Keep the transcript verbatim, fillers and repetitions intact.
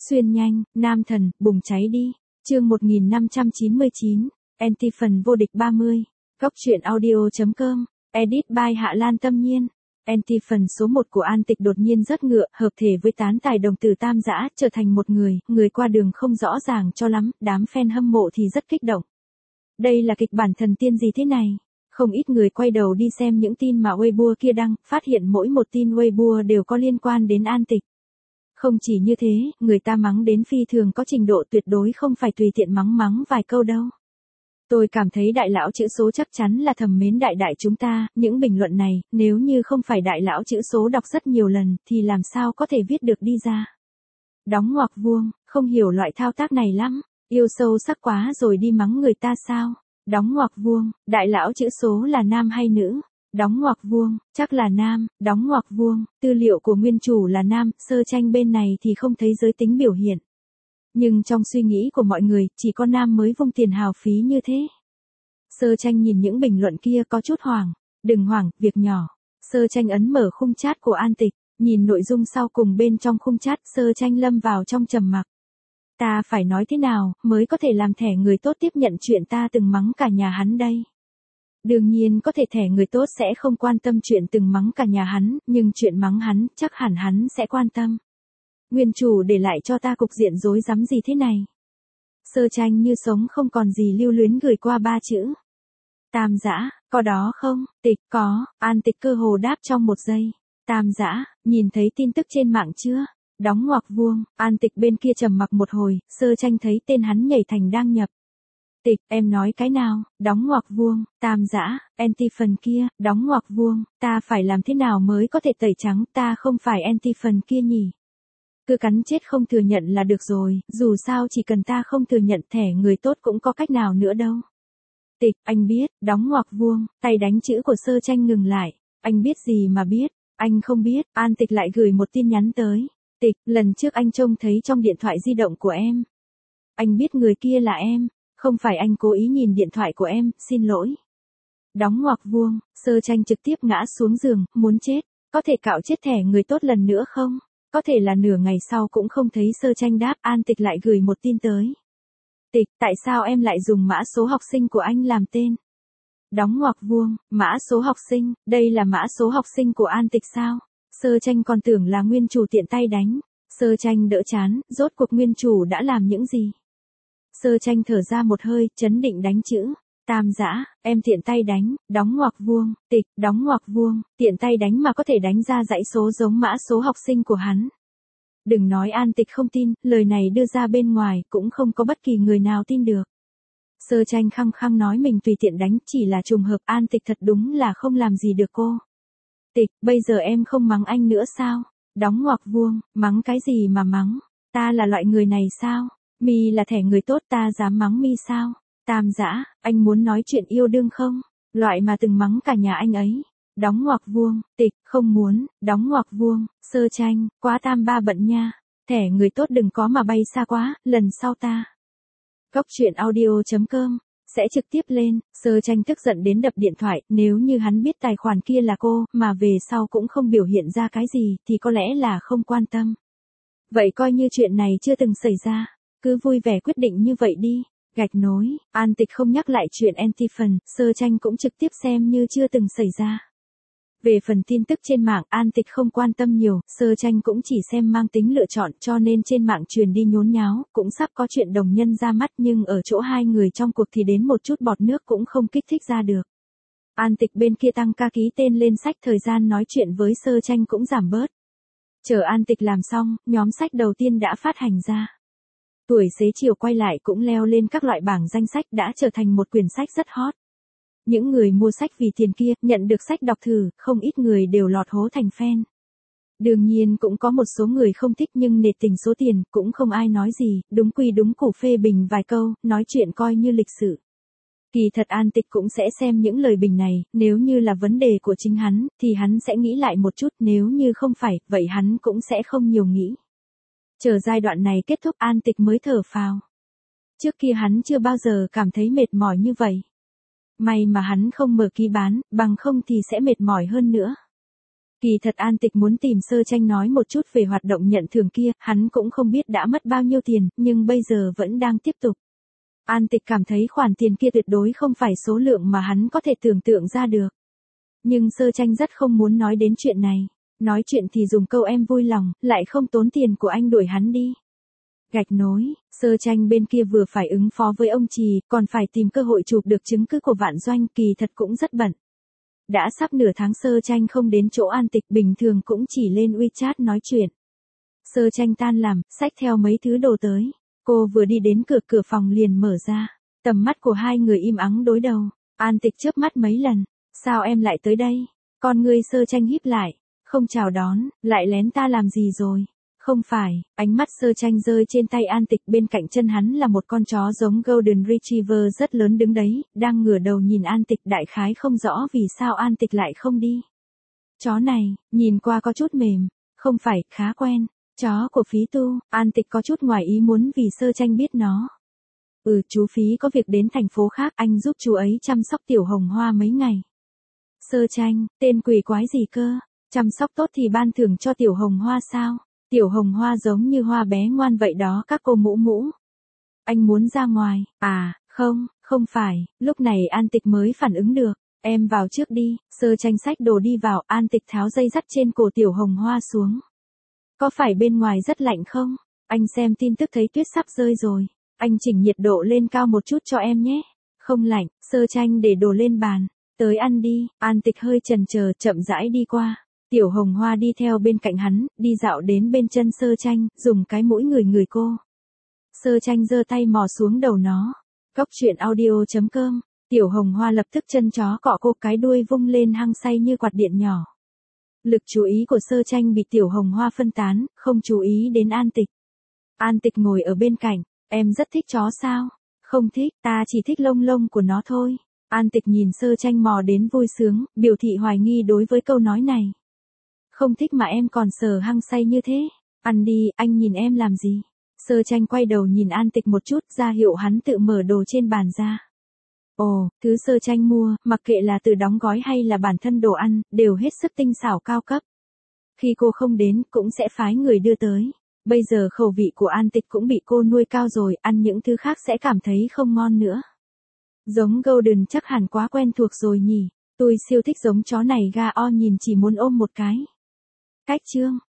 Xuyên nhanh, nam thần, bùng cháy đi. Chương một nghìn năm trăm chín mươi chín, Anti-phần vô địch ba mươi. Góc truyện audio chấm com. Edit by Hạ Lan Tâm Nhiên. Anti-phần số một của An Tịch đột nhiên rớt ngựa, hợp thể với tán tài đồng tử Tam Dã, trở thành một người, người qua đường không rõ ràng cho lắm, đám fan hâm mộ thì rất kích động. Đây là kịch bản thần tiên gì thế này? Không ít người quay đầu đi xem những tin mà Weibo kia đăng, phát hiện mỗi một tin Weibo đều có liên quan đến An Tịch. Không chỉ như thế, người ta mắng đến phi thường có trình độ, tuyệt đối không phải tùy tiện mắng mắng vài câu đâu. Tôi cảm thấy đại lão chữ số chắc chắn là thầm mến đại đại chúng ta, những bình luận này, nếu như không phải đại lão chữ số đọc rất nhiều lần, thì làm sao có thể viết được đi ra. Đóng ngoặc vuông, không hiểu loại thao tác này lắm, yêu sâu sắc quá rồi đi mắng người ta sao. Đóng ngoặc vuông, đại lão chữ số là nam hay nữ? Đóng ngoặc vuông, chắc là nam, đóng ngoặc vuông, tư liệu của nguyên chủ là nam, sơ tranh bên này thì không thấy giới tính biểu hiện. Nhưng trong suy nghĩ của mọi người, chỉ có nam mới vung tiền hào phí như thế. Sơ tranh nhìn những bình luận kia có chút hoảng. Đừng hoảng, việc nhỏ. Sơ tranh ấn mở khung chat của An Tịch, nhìn nội dung sau cùng bên trong khung chat, sơ tranh lâm vào trong trầm mặc. Ta phải nói thế nào, mới có thể làm thẻ người tốt tiếp nhận chuyện ta từng mắng cả nhà hắn đây? Đương nhiên có thể thẻ người tốt sẽ không quan tâm chuyện từng mắng cả nhà hắn, nhưng chuyện mắng hắn, chắc hẳn hắn sẽ quan tâm. Nguyên chủ để lại cho ta cục diện rối rắm gì thế này? Sơ tranh như sống không còn gì lưu luyến gửi qua ba chữ. Tam Dã, có đó không? Tịch, có. An Tịch cơ hồ đáp trong một giây. Tam Dã, nhìn thấy tin tức trên mạng chưa? Đóng ngoặc vuông, An Tịch bên kia trầm mặc một hồi, sơ tranh thấy tên hắn nhảy thành đang nhập. Tịch, em nói cái nào? Đóng ngoặc vuông, Tam Dã, anti phần kia, đóng ngoặc vuông, ta phải làm thế nào mới có thể tẩy trắng, ta không phải anti phần kia nhỉ? Cứ cắn chết không thừa nhận là được rồi, dù sao chỉ cần ta không thừa nhận thẻ người tốt cũng có cách nào nữa đâu. Tịch, anh biết, đóng ngoặc vuông, tay đánh chữ của sơ tranh ngừng lại. Anh biết gì mà biết, anh không biết. An Tịch lại gửi một tin nhắn tới. Tịch, lần trước anh trông thấy trong điện thoại di động của em. Anh biết người kia là em, không phải anh cố ý nhìn điện thoại của em, xin lỗi. Đóng ngoặc vuông, sơ tranh trực tiếp ngã xuống giường, muốn chết. Có thể cạo chết thẻ người tốt lần nữa không? Có thể là nửa ngày sau cũng không thấy sơ tranh đáp. An Tịch lại gửi một tin tới. Tịch, tại sao em lại dùng mã số học sinh của anh làm tên? Đóng ngoặc vuông, mã số học sinh, đây là mã số học sinh của An Tịch sao? Sơ tranh còn tưởng là nguyên chủ tiện tay đánh. Sơ tranh đỡ chán, rốt cuộc nguyên chủ đã làm những gì? Sơ tranh thở ra một hơi, chấn định đánh chữ. Tam Dã, em tiện tay đánh, đóng ngoặc vuông, Tịch, đóng ngoặc vuông, tiện tay đánh mà có thể đánh ra dãy số giống mã số học sinh của hắn. Đừng nói An Tịch không tin, lời này đưa ra bên ngoài cũng không có bất kỳ người nào tin được. Sơ tranh khăng khăng nói mình tùy tiện đánh, chỉ là trùng hợp. An Tịch thật đúng là không làm gì được cô. Tịch, bây giờ em không mắng anh nữa sao? Đóng ngoặc vuông, mắng cái gì mà mắng? Ta là loại người này sao? Mi là thẻ người tốt, ta dám mắng Mi sao? Tam Dã, anh muốn nói chuyện yêu đương không? Loại mà từng mắng cả nhà anh ấy. Đóng ngoặc vuông, Tịch, không muốn. Đóng ngoặc vuông, sơ tranh, quá tam ba bận nha. Thẻ người tốt đừng có mà bay xa quá, lần sau ta. Góc truyện audio chấm com, sẽ trực tiếp lên. Sơ tranh tức giận đến đập điện thoại, nếu như hắn biết tài khoản kia là cô, mà về sau cũng không biểu hiện ra cái gì, thì có lẽ là không quan tâm. Vậy coi như chuyện này chưa từng xảy ra, cứ vui vẻ quyết định như vậy đi. Gạch nối, An Tịch không nhắc lại chuyện anti phần, sơ tranh cũng trực tiếp xem như chưa từng xảy ra. Về phần tin tức trên mạng, An Tịch không quan tâm nhiều, sơ tranh cũng chỉ xem mang tính lựa chọn, cho nên trên mạng truyền đi nhốn nháo, cũng sắp có chuyện đồng nhân ra mắt, nhưng ở chỗ hai người trong cuộc thì đến một chút bọt nước cũng không kích thích ra được. An Tịch bên kia tăng ca ký tên lên sách, thời gian nói chuyện với sơ tranh cũng giảm bớt. Chờ An Tịch làm xong, nhóm sách đầu tiên đã phát hành ra. Tuổi xế chiều quay lại cũng leo lên các loại bảng danh sách, đã trở thành một quyển sách rất hot. Những người mua sách vì tiền kia, nhận được sách đọc thử, không ít người đều lọt hố thành fan. Đương nhiên cũng có một số người không thích nhưng nệt tình số tiền, cũng không ai nói gì, đúng quy đúng củ phê bình vài câu, nói chuyện coi như lịch sự. Kỳ thật An Tịch cũng sẽ xem những lời bình này, nếu như là vấn đề của chính hắn, thì hắn sẽ nghĩ lại một chút, nếu như không phải, vậy hắn cũng sẽ không nhiều nghĩ. Chờ giai đoạn này kết thúc, An Tịch mới thở phào. Trước kia hắn chưa bao giờ cảm thấy mệt mỏi như vậy. May mà hắn không mở ký bán, bằng không thì sẽ mệt mỏi hơn nữa. Kỳ thật An Tịch muốn tìm Sơ Tranh nói một chút về hoạt động nhận thưởng kia, hắn cũng không biết đã mất bao nhiêu tiền, nhưng bây giờ vẫn đang tiếp tục. An Tịch cảm thấy khoản tiền kia tuyệt đối không phải số lượng mà hắn có thể tưởng tượng ra được. Nhưng Sơ Tranh rất không muốn nói đến chuyện này. Nói chuyện thì dùng câu em vui lòng, lại không tốn tiền của anh đuổi hắn đi. Gạch nối, Sơ Tranh bên kia vừa phải ứng phó với ông Trì, còn phải tìm cơ hội chụp được chứng cứ của Vạn Doanh, kỳ thật cũng rất bận. Đã sắp nửa tháng Sơ Tranh không đến chỗ An Tịch, bình thường cũng chỉ lên WeChat nói chuyện. Sơ Tranh tan làm, xách theo mấy thứ đồ tới. Cô vừa đi đến cửa cửa phòng liền mở ra. Tầm mắt của hai người im ắng đối đầu. An Tịch chớp mắt mấy lần. Sao em lại tới đây? Con ngươi Sơ Tranh híp lại. Không chào đón, lại lén ta làm gì rồi? Không phải, ánh mắt Sơ Tranh rơi trên tay An Tịch, bên cạnh chân hắn là một con chó giống Golden Retriever rất lớn đứng đấy, đang ngửa đầu nhìn An Tịch, đại khái không rõ vì sao An Tịch lại không đi. Chó này, nhìn qua có chút mềm, không phải, khá quen, chó của Phí Tu. An Tịch có chút ngoài ý muốn vì Sơ Tranh biết nó. Ừ, chú Phí có việc đến thành phố khác, anh giúp chú ấy chăm sóc Tiểu Hồng Hoa mấy ngày. Sơ Tranh, tên quỷ quái gì cơ? Chăm sóc tốt thì ban thưởng cho Tiểu Hồng Hoa sao? Tiểu Hồng Hoa giống như hoa bé ngoan vậy đó các cô mũ mũ. Anh muốn ra ngoài, à, không, không phải, lúc này An Tịch mới phản ứng được. Em vào trước đi. Sơ Tranh xách đồ đi vào, An Tịch tháo dây dắt trên cổ Tiểu Hồng Hoa xuống. Có phải bên ngoài rất lạnh không? Anh xem tin tức thấy tuyết sắp rơi rồi. Anh chỉnh nhiệt độ lên cao một chút cho em nhé. Không lạnh. Sơ Tranh để đồ lên bàn. Tới ăn đi. An Tịch hơi chần chờ, chậm rãi đi qua. Tiểu Hồng Hoa đi theo bên cạnh hắn, đi dạo đến bên chân Sơ Tranh, dùng cái mũi ngửi ngửi cô. Sơ Tranh giơ tay mò xuống đầu nó. Cốc truyện audio chấm com. Tiểu Hồng Hoa lập tức chân chó cọ cô, cái đuôi vung lên hăng say như quạt điện nhỏ. Lực chú ý của Sơ Tranh bị Tiểu Hồng Hoa phân tán, không chú ý đến An Tịch. An Tịch ngồi ở bên cạnh. Em rất thích chó sao? Không thích, ta chỉ thích lông lông của nó thôi. An Tịch nhìn Sơ Tranh mò đến vui sướng, biểu thị hoài nghi đối với câu nói này. Không thích mà em còn sờ hăng say như thế. Ăn đi, anh nhìn em làm gì? Sơ Tranh quay đầu nhìn An Tịch một chút, ra hiệu hắn tự mở đồ trên bàn ra. Ồ, thứ Sơ Tranh mua, mặc kệ là tự đóng gói hay là bản thân đồ ăn, đều hết sức tinh xảo cao cấp. Khi cô không đến, cũng sẽ phái người đưa tới. Bây giờ khẩu vị của An Tịch cũng bị cô nuôi cao rồi, ăn những thứ khác sẽ cảm thấy không ngon nữa. Giống Golden chắc hẳn quá quen thuộc rồi nhỉ. Tôi siêu thích giống chó này, ga o nhìn chỉ muốn ôm một cái. Cách chương.